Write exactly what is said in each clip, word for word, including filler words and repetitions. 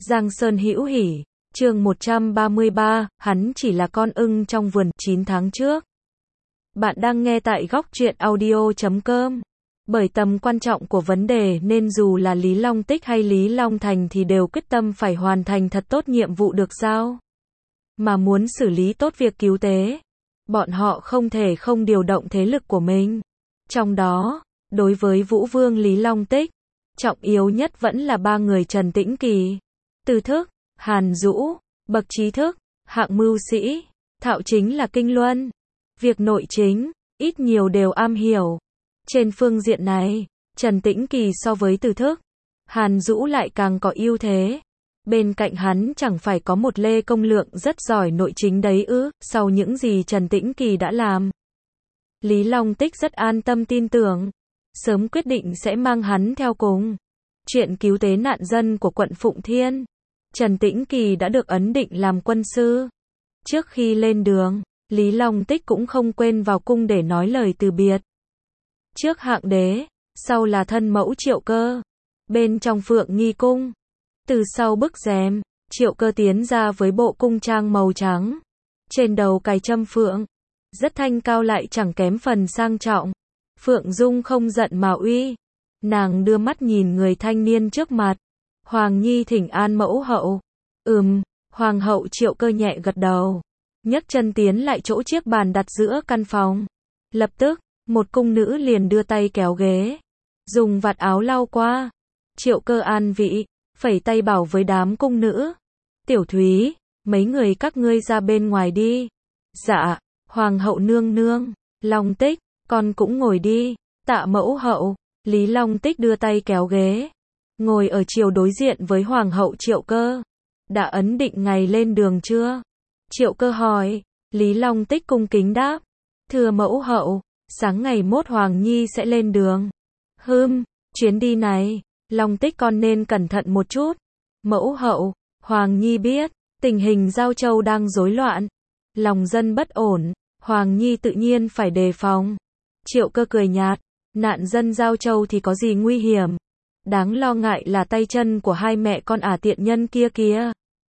Giang Sơn Hữu Hỉ, chương một trăm ba mươi ba, hắn chỉ là con ưng trong vườn, chín tháng trước. Bạn đang nghe tại góc truyện audio chấm com. Bởi tầm quan trọng của vấn đề nên dù là Lý Long Tích hay Lý Long Thành thì đều quyết tâm phải hoàn thành thật tốt nhiệm vụ được giao. Mà muốn xử lý tốt việc cứu tế, bọn họ không thể không điều động thế lực của mình. Trong đó, đối với Vũ Vương Lý Long Tích, trọng yếu nhất vẫn là ba người Trần Tĩnh Kỳ, Từ Thức, Hàn Dũ, bậc trí thức, hạng mưu sĩ, Thạo chính là kinh luân. Việc nội chính, ít nhiều đều am hiểu. Trên phương diện này, Trần Tĩnh Kỳ so với Từ Thức, Hàn Dũ lại càng có ưu thế. Bên cạnh hắn chẳng phải có một Lê Công Lượng rất giỏi nội chính đấy ư, sau những gì Trần Tĩnh Kỳ đã làm. Lý Long Tích rất an tâm tin tưởng, sớm quyết định sẽ mang hắn theo cùng. Chuyện cứu tế nạn dân của quận Phụng Thiên, Trần Tĩnh Kỳ đã được ấn định làm quân sư. Trước khi lên đường, Lý Long Tích cũng không quên vào cung để nói lời từ biệt. Trước Hạng Đế, sau là thân mẫu Triệu Cơ. Bên trong Phượng Nghi Cung, từ sau bức rèm, Triệu Cơ tiến ra với bộ cung trang màu trắng. Trên đầu cài trâm phượng, rất thanh cao lại chẳng kém phần sang trọng. Phượng Dung không giận mà uy. Nàng đưa mắt nhìn người thanh niên trước mặt. Hoàng Nhi thỉnh an mẫu hậu. Ừm, Hoàng hậu Triệu Cơ nhẹ gật đầu. Nhấc chân tiến lại chỗ chiếc bàn đặt giữa căn phòng. Lập tức, một cung nữ liền đưa tay kéo ghế, dùng vạt áo lau qua. Triệu Cơ an vị, phẩy tay bảo với đám cung nữ. Tiểu Thúy, mấy người các ngươi ra bên ngoài đi. Dạ, Hoàng hậu nương nương. Long Tích, con cũng ngồi đi. Tạ mẫu hậu. Lý Long Tích đưa tay kéo ghế, ngồi ở chiều đối diện với Hoàng hậu Triệu Cơ. Đã ấn định ngày lên đường chưa? Triệu Cơ hỏi. Lý Long Tích cung kính đáp. Thưa mẫu hậu, sáng ngày mốt Hoàng Nhi sẽ lên đường. Hừm, chuyến đi này, Long Tích con nên cẩn thận một chút. Mẫu hậu, Hoàng Nhi biết, tình hình Giao Châu đang rối loạn, lòng dân bất ổn, Hoàng Nhi tự nhiên phải đề phòng. Triệu Cơ cười nhạt. Nạn dân Giao Châu thì có gì nguy hiểm? Đáng lo ngại là tay chân của hai mẹ con ả tiện nhân kia kìa.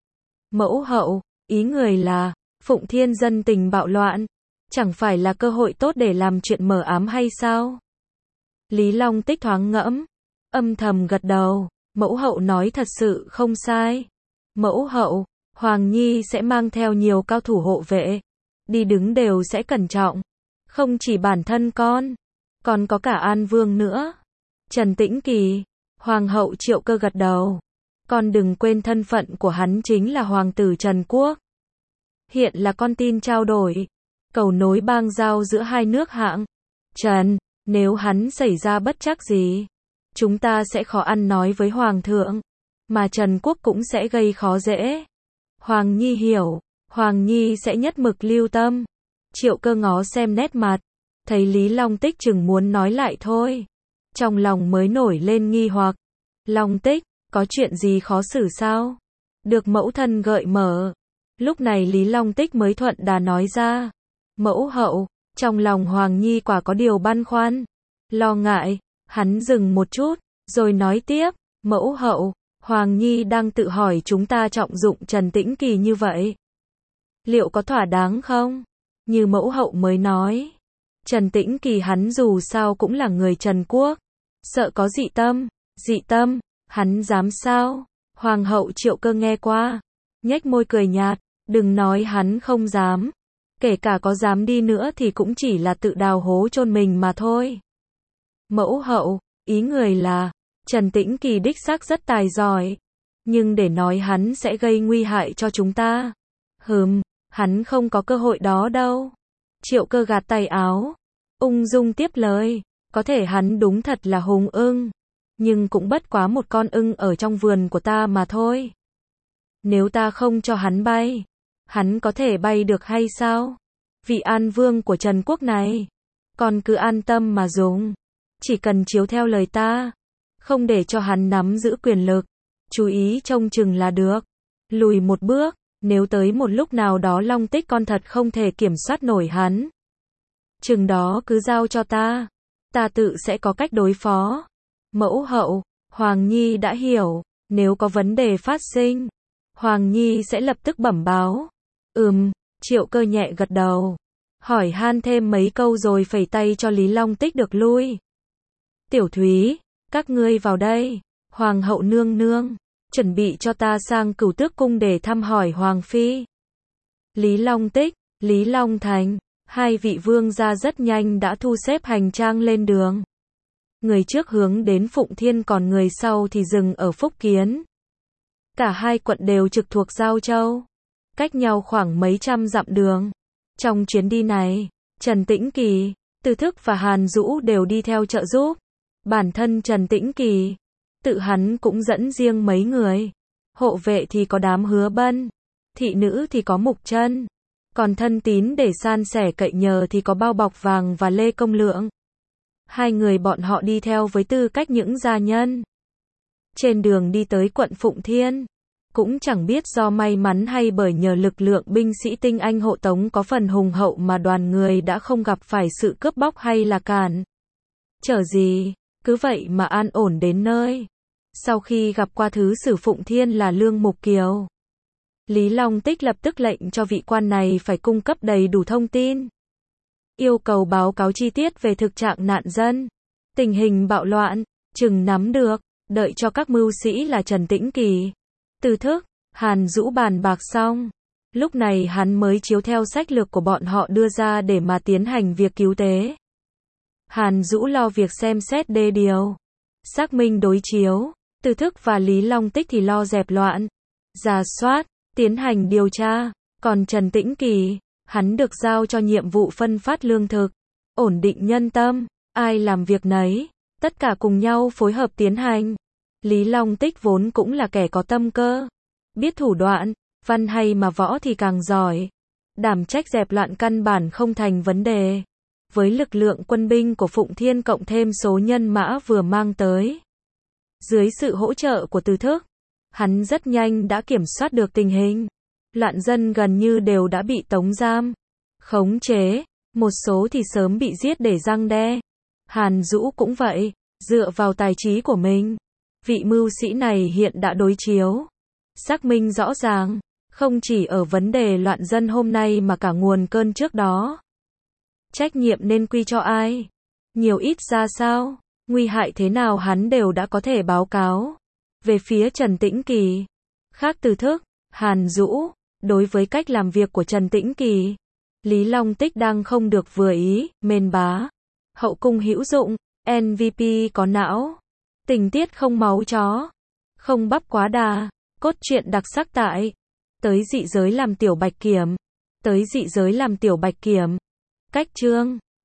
Mẫu hậu, ý người là, Phụng Thiên dân tình bạo loạn, chẳng phải là cơ hội tốt để làm chuyện mờ ám hay sao? Lý Long Tích thoáng ngẫm, âm thầm gật đầu, mẫu hậu nói thật sự không sai. Mẫu hậu, Hoàng Nhi sẽ mang theo nhiều cao thủ hộ vệ, đi đứng đều sẽ cẩn trọng, không chỉ bản thân con, còn có cả An Vương nữa. Trần Tĩnh Kỳ, Hoàng hậu Triệu Cơ gật đầu. Con đừng quên thân phận của hắn chính là Hoàng tử Trần Quốc. Hiện là con tin trao đổi, cầu nối bang giao giữa hai nước Hạng, Trần. Nếu hắn xảy ra bất trắc gì, chúng ta sẽ khó ăn nói với Hoàng thượng, mà Trần Quốc cũng sẽ gây khó dễ. Hoàng Nhi hiểu, Hoàng Nhi sẽ nhất mực lưu tâm. Triệu Cơ ngó xem nét mặt, thấy Lý Long Tích chừng muốn nói lại thôi, trong lòng mới nổi lên nghi hoặc. Long Tích, có chuyện gì khó xử sao? Được mẫu thân gợi mở. Lúc này Lý Long Tích mới thuận đà nói ra. Mẫu hậu, trong lòng Hoàng Nhi quả có điều băn khoăn, lo ngại. Hắn dừng một chút, rồi nói tiếp. Mẫu hậu, Hoàng Nhi đang tự hỏi chúng ta trọng dụng Trần Tĩnh Kỳ như vậy, liệu có thỏa đáng không? Như mẫu hậu mới nói, Trần Tĩnh Kỳ hắn dù sao cũng là người Trần Quốc, sợ có dị tâm. Dị tâm, hắn dám sao? Hoàng hậu Triệu Cơ nghe qua, nhếch môi cười nhạt. Đừng nói hắn không dám, kể cả có dám đi nữa thì cũng chỉ là tự đào hố chôn mình mà thôi. Mẫu hậu, ý người là, Trần Tĩnh Kỳ đích xác rất tài giỏi, nhưng để nói hắn sẽ gây nguy hại cho chúng ta, hừm, hắn không có cơ hội đó đâu. Triệu Cơ gạt tay áo, ung dung tiếp lời. Có thể hắn đúng thật là hùng ưng, nhưng cũng bất quá một con ưng ở trong vườn của ta mà thôi. Nếu ta không cho hắn bay, hắn có thể bay được hay sao? Vị An Vương của Trần Quốc này, con cứ an tâm mà dùng, chỉ cần chiếu theo lời ta, không để cho hắn nắm giữ quyền lực, chú ý trông chừng là được. Lùi một bước, nếu tới một lúc nào đó Long Tích con thật không thể kiểm soát nổi hắn, chừng đó cứ giao cho ta, ta tự sẽ có cách đối phó. Mẫu hậu, Hoàng Nhi đã hiểu. Nếu có vấn đề phát sinh, Hoàng Nhi sẽ lập tức bẩm báo. Ừm, Triệu Cơ nhẹ gật đầu. Hỏi han thêm mấy câu rồi phẩy tay cho Lý Long Tích được lui. Tiểu Thúy, các ngươi vào đây. Hoàng hậu nương nương, chuẩn bị cho ta sang Cửu Tước cung để thăm hỏi Hoàng Phi. Lý Long Tích, Lý Long Thành, hai vị vương gia rất nhanh đã thu xếp hành trang lên đường. Người trước hướng đến Phụng Thiên còn người sau thì dừng ở Phúc Kiến. Cả hai quận đều trực thuộc Giao Châu, cách nhau khoảng mấy trăm dặm đường. Trong chuyến đi này, Trần Tĩnh Kỳ, Từ Thức và Hàn Dũ đều đi theo trợ giúp. Bản thân Trần Tĩnh Kỳ, tự hắn cũng dẫn riêng mấy người. Hộ vệ thì có đám Hứa Bân, thị nữ thì có Mục Chân, còn thân tín để san sẻ cậy nhờ thì có Bao Bọc Vàng và Lê Công Lượng. Hai người bọn họ đi theo với tư cách những gia nhân. Trên đường đi tới quận Phụng Thiên, cũng chẳng biết do may mắn hay bởi nhờ lực lượng binh sĩ tinh anh hộ tống có phần hùng hậu mà đoàn người đã không gặp phải sự cướp bóc hay là cản trở gì, cứ vậy mà an ổn đến nơi. Sau khi gặp qua thứ sử Phụng Thiên là Lương Mục Kiều, Lý Long Tích lập tức lệnh cho vị quan này phải cung cấp đầy đủ thông tin. Yêu cầu báo cáo chi tiết về thực trạng nạn dân, tình hình bạo loạn, chừng nắm được, đợi cho các mưu sĩ là Trần Tĩnh Kỳ, Từ Thức, Hàn Dũ bàn bạc xong. Lúc này hắn mới chiếu theo sách lược của bọn họ đưa ra để mà tiến hành việc cứu tế. Hàn Dũ lo việc xem xét đê điều, xác minh đối chiếu, Từ Thức và Lý Long Tích thì lo dẹp loạn, rà soát, tiến hành điều tra. Còn Trần Tĩnh Kỳ, hắn được giao cho nhiệm vụ phân phát lương thực, ổn định nhân tâm, ai làm việc nấy, tất cả cùng nhau phối hợp tiến hành. Lý Long Tích vốn cũng là kẻ có tâm cơ, biết thủ đoạn, văn hay mà võ thì càng giỏi. Đảm trách dẹp loạn căn bản không thành vấn đề. Với lực lượng quân binh của Phụng Thiên cộng thêm số nhân mã vừa mang tới, dưới sự hỗ trợ của Từ Thức, hắn rất nhanh đã kiểm soát được tình hình. Loạn dân gần như đều đã bị tống giam, khống chế, một số thì sớm bị giết để răn đe. Hàn Dũ cũng vậy, dựa vào tài trí của mình, vị mưu sĩ này hiện đã đối chiếu, xác minh rõ ràng, không chỉ ở vấn đề loạn dân hôm nay mà cả nguồn cơn trước đó. Trách nhiệm nên quy cho ai, nhiều ít ra sao, nguy hại thế nào hắn đều đã có thể báo cáo. Về phía Trần Tĩnh Kỳ, khác Từ Thức, Hàn Dũ, đối với cách làm việc của Trần Tĩnh Kỳ, Lý Long Tích đang không được vừa ý. Mên bá, hậu cung hữu dụng, em vê pê có não, tình tiết không máu chó, không bắp quá đà, cốt truyện đặc sắc tại tới dị giới làm tiểu bạch kiểm, tới dị giới làm tiểu bạch kiểm. Cách chương